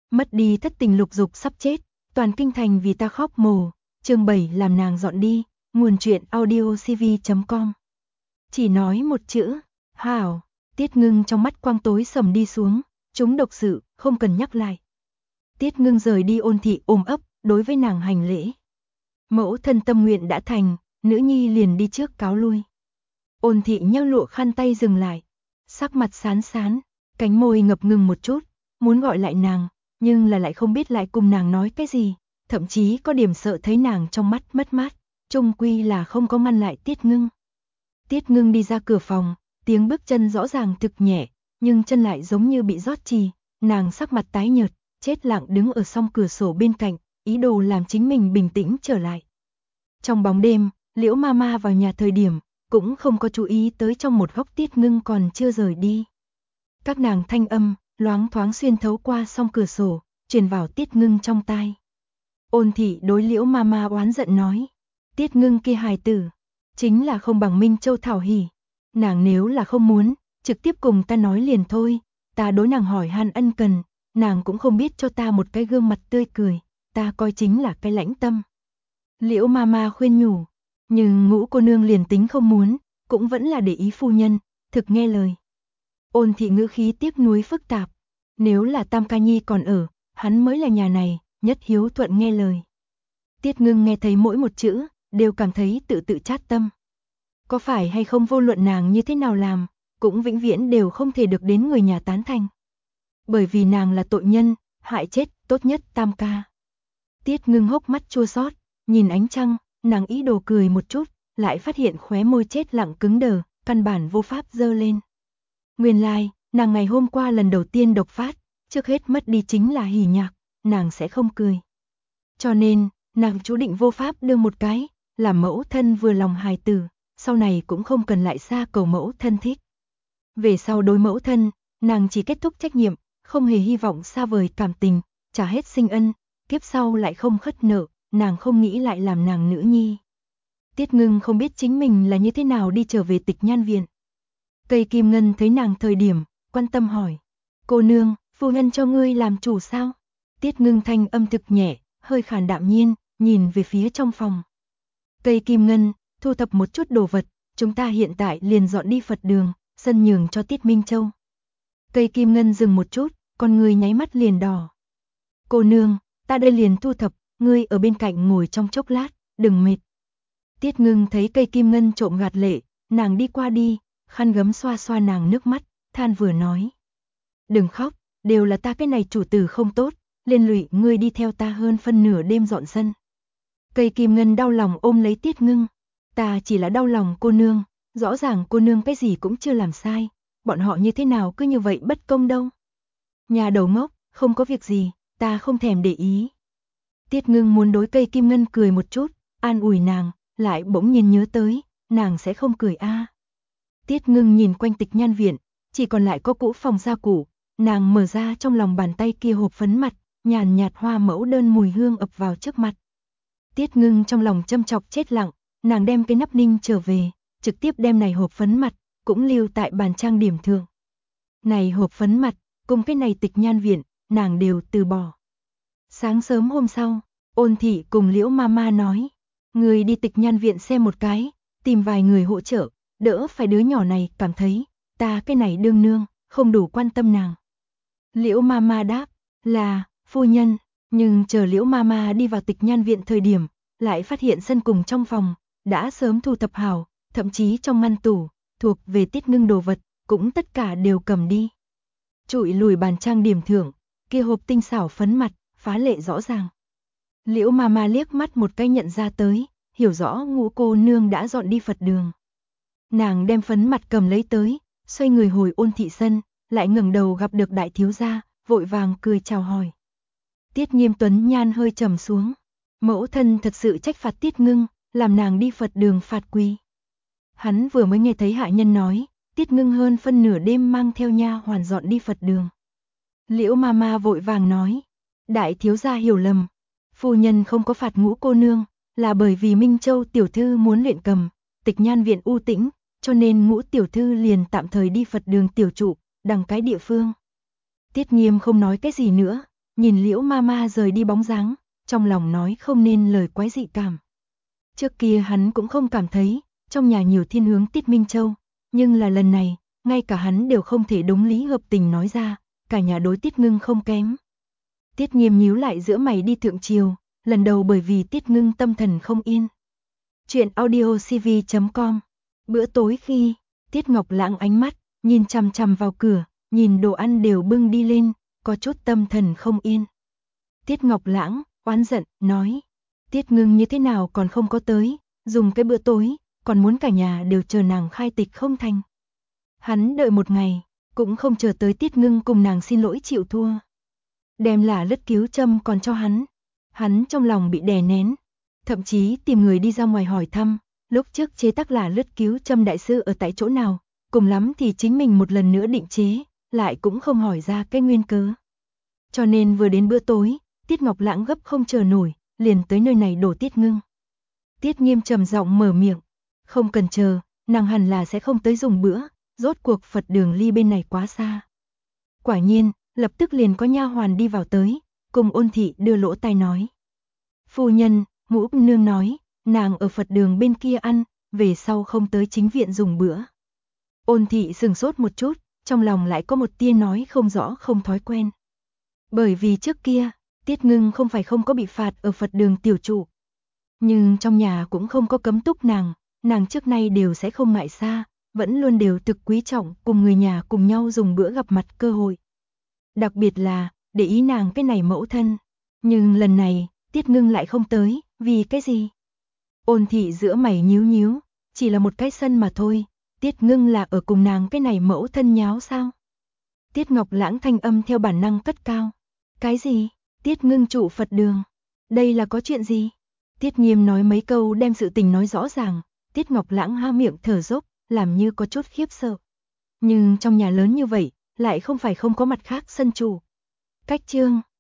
Mất đi thất tình lục dục sắp chết, toàn kinh thành vì ta khóc mồ. Chương 7 làm nàng dọn đi. Nguồn truyện audiocv.com. Chỉ nói một chữ, hảo. Tiết Ngưng trong mắt quang tối sầm đi xuống, chúng độc sự, không cần nhắc lại. Tiết Ngưng rời đi, Ôn Thị ôm ấp, đối với nàng hành lễ. Mẫu thân tâm nguyện đã thành, nữ nhi liền đi trước cáo lui. Ôn Thị nhấc lụa khăn tay dừng lại, sắc mặt sán sán, cánh môi ngập ngừng một chút, muốn gọi lại nàng, nhưng là lại không biết lại cùng nàng nói cái gì, thậm chí có điểm sợ thấy nàng trong mắt mất mát, chung quy là không có ngăn lại Tiết Ngưng. Tiết Ngưng đi ra cửa phòng, tiếng bước chân rõ ràng thực nhẹ, nhưng chân lại giống như bị rót trì, nàng sắc mặt tái nhợt, chết lặng đứng ở song cửa sổ bên cạnh, ý đồ làm chính mình bình tĩnh trở lại. Trong bóng đêm, Liễu Mama vào nhà thời điểm, cũng không có chú ý tới trong một góc Tiết Ngưng còn chưa rời đi. Các nàng thanh âm, loáng thoáng xuyên thấu qua song cửa sổ, truyền vào Tiết Ngưng trong tai. Ôn Thị đối Liễu Mama oán giận nói, Tiết Ngưng kia hài tử, chính là không bằng Minh Châu Thảo Hỉ. Nàng nếu là không muốn, trực tiếp cùng ta nói liền thôi, ta đối nàng hỏi han ân cần, nàng cũng không biết cho ta một cái gương mặt tươi cười, ta coi chính là cái lãnh tâm. Liễu Mama khuyên nhủ, nhưng Ngũ cô nương liền tính không muốn, cũng vẫn là để ý phu nhân, thực nghe lời. Ôn Thị ngữ khí tiếc nuối phức tạp, nếu là Tam Ca Nhi còn ở, hắn mới là nhà này, nhất hiếu thuận nghe lời. Tiết Ngưng nghe thấy mỗi một chữ, đều cảm thấy tự tự chát tâm. Có phải hay không vô luận nàng như thế nào làm, cũng vĩnh viễn đều không thể được đến người nhà tán thành. Bởi vì nàng là tội nhân, hại chết tốt nhất Tam Ca. Tiết Ngưng hốc mắt chua xót, nhìn ánh trăng, nàng ý đồ cười một chút, lại phát hiện khóe môi chết lặng cứng đờ, căn bản vô pháp giơ lên. Nguyên lai, nàng ngày hôm qua lần đầu tiên độc phát, trước hết mất đi chính là hỉ nhạc, nàng sẽ không cười. Cho nên, nàng chú định vô pháp đương một cái, làm mẫu thân vừa lòng hài tử, sau này cũng không cần lại xa cầu mẫu thân thích. Về sau đối mẫu thân, nàng chỉ kết thúc trách nhiệm, không hề hy vọng xa vời cảm tình, trả hết sinh ân, kiếp sau lại không khất nợ, nàng không nghĩ lại làm nàng nữ nhi. Tiết Ngưng không biết chính mình là như thế nào đi trở về Tịch Nhan viện. Cây Kim Ngân thấy nàng thời điểm, quan tâm hỏi, cô nương, phu nhân cho ngươi làm chủ sao? Tiết Ngưng thanh âm thực nhẹ, hơi khàn đạm nhiên, nhìn về phía trong phòng. Cây Kim Ngân, thu thập một chút đồ vật, chúng ta hiện tại liền dọn đi Phật đường, sân nhường cho Tiết Minh Châu. Cây Kim Ngân dừng một chút, con người nháy mắt liền đỏ. Cô nương, ta đây liền thu thập, ngươi ở bên cạnh ngồi trong chốc lát, đừng mệt. Tiết Ngưng thấy Cây Kim Ngân trộm gạt lệ, nàng đi qua đi, khăn gấm xoa xoa nàng nước mắt, than vừa nói. Đừng khóc, đều là ta cái này chủ tử không tốt, liên lụy ngươi đi theo ta hơn phân nửa đêm dọn sân. Cây Kim Ngân đau lòng ôm lấy Tiết Ngưng, ta chỉ là đau lòng cô nương, rõ ràng cô nương cái gì cũng chưa làm sai, bọn họ như thế nào cứ như vậy bất công đâu. Nhà đầu ngốc, không có việc gì, ta không thèm để ý. Tiết Ngưng muốn đối Cây Kim Ngân cười một chút, an ủi nàng, lại bỗng nhiên nhớ tới, nàng sẽ không cười a. Tiết Ngưng nhìn quanh Tịch Nhan viện, chỉ còn lại có cũ phòng gia cụ, nàng mở ra trong lòng bàn tay kia hộp phấn mặt, nhàn nhạt hoa mẫu đơn mùi hương ập vào trước mặt. Tiết Ngưng trong lòng châm chọc chết lặng, nàng đem cái nắp ninh trở về, trực tiếp đem này hộp phấn mặt, cũng lưu tại bàn trang điểm thượng. Này hộp phấn mặt, cùng cái này Tịch Nhan viện, nàng đều từ bỏ. Sáng sớm hôm sau, Ôn Thị cùng Liễu Mama nói, người đi Tịch Nhan viện xem một cái, tìm vài người hỗ trợ, đỡ phải đứa nhỏ này cảm thấy, ta cái này đương nương, không đủ quan tâm nàng. Liễu Mama đáp, là, phu nhân, nhưng chờ Liễu Mama đi vào Tịch Nhan viện thời điểm, lại phát hiện sân cùng trong phòng, đã sớm thu thập hảo, thậm chí trong ngăn tủ, thuộc về Tiết Ngưng đồ vật, cũng tất cả đều cầm đi. Trụi lùi bàn trang điểm thưởng, kia hộp tinh xảo phấn mặt, phá lệ rõ ràng. Liễu Mama liếc mắt một cái nhận ra tới, hiểu rõ Ngũ cô nương đã dọn đi Phật đường. Nàng đem phấn mặt cầm lấy tới, xoay người hồi Ôn Thị sân, lại ngẩng đầu gặp được đại thiếu gia, vội vàng cười chào hỏi. Tiết Nghiêm Tuấn nhan hơi trầm xuống, mẫu thân thật sự trách phạt Tiết Ngưng, làm nàng đi Phật đường phạt quỳ. Hắn vừa mới nghe thấy hạ nhân nói, Tiết Ngưng hơn phân nửa đêm mang theo nha hoàn dọn đi Phật đường. Liễu Mama vội vàng nói, đại thiếu gia hiểu lầm, phu nhân không có phạt Ngũ cô nương, là bởi vì Minh Châu tiểu thư muốn luyện cầm, Tịch Nhan viện u tĩnh, cho nên Ngũ tiểu thư liền tạm thời đi Phật đường tiểu trụ, đằng cái địa phương. Tiết Nghiêm không nói cái gì nữa, nhìn Liễu Mama rời đi bóng dáng, trong lòng nói không nên lời quái dị cảm. Trước kia hắn cũng không cảm thấy, trong nhà nhiều thiên hướng Tiết Minh Châu, nhưng là lần này, ngay cả hắn đều không thể đúng lý hợp tình nói ra, cả nhà đối Tiết Ngưng không kém. Tiết Nghiêm nhíu lại giữa mày đi thượng triều, lần đầu bởi vì Tiết Ngưng tâm thần không yên. Chuyện audiocv.com. Bữa tối khi, Tiết Ngọc Lãng ánh mắt, nhìn chằm chằm vào cửa, nhìn đồ ăn đều bưng đi lên, có chút tâm thần không yên. Tiết Ngọc Lãng, oán giận, nói, Tiết Ngưng như thế nào còn không có tới, dùng cái bữa tối, còn muốn cả nhà đều chờ nàng khai tịch không thành. Hắn đợi một ngày, cũng không chờ tới Tiết Ngưng cùng nàng xin lỗi chịu thua. Đem là lứt cứu châm còn cho hắn trong lòng bị đè nén, thậm chí tìm người đi ra ngoài hỏi thăm, lúc trước chế tác là lứt cứu châm đại sư ở tại chỗ nào, cùng lắm thì chính mình một lần nữa định chế, lại cũng không hỏi ra cái nguyên cớ. Cho nên vừa đến bữa tối, Tiết Ngọc Lãng gấp không chờ nổi, liền tới nơi này đổ Tiết Ngưng. Tiết Nghiêm trầm giọng mở miệng, không cần chờ, nàng hẳn là sẽ không tới dùng bữa, rốt cuộc Phật đường ly bên này quá xa. Quả nhiên, lập tức liền có nha hoàn đi vào tới, cùng Ôn thị đưa lỗ tai nói. Phu nhân, Ngũ nương nói, nàng ở Phật đường bên kia ăn, về sau không tới chính viện dùng bữa. Ôn thị sừng sốt một chút, trong lòng lại có một tia nói không rõ không thói quen. Bởi vì trước kia, Tiết Ngưng không phải không có bị phạt ở Phật đường tiểu trụ. Nhưng trong nhà cũng không có cấm túc nàng trước nay đều sẽ không ngại xa, vẫn luôn đều thực quý trọng cùng người nhà cùng nhau dùng bữa gặp mặt cơ hội. Đặc biệt là, để ý nàng cái này mẫu thân. Nhưng lần này, Tiết Ngưng lại không tới, vì cái gì? Ôn thị giữa mày nhíu nhíu, chỉ là một cái sân mà thôi, Tiết Ngưng là ở cùng nàng cái này mẫu thân nháo sao? Tiết Ngọc Lãng thanh âm theo bản năng cất cao. Cái gì? Tiết Ngưng trụ Phật đường. Đây là có chuyện gì? Tiết Nghiêm nói mấy câu đem sự tình nói rõ ràng, Tiết Ngọc Lãng há miệng thở dốc, làm như có chút khiếp sợ. Nhưng trong nhà lớn như vậy, lại không phải không có mặt khác sân chủ. Cách chương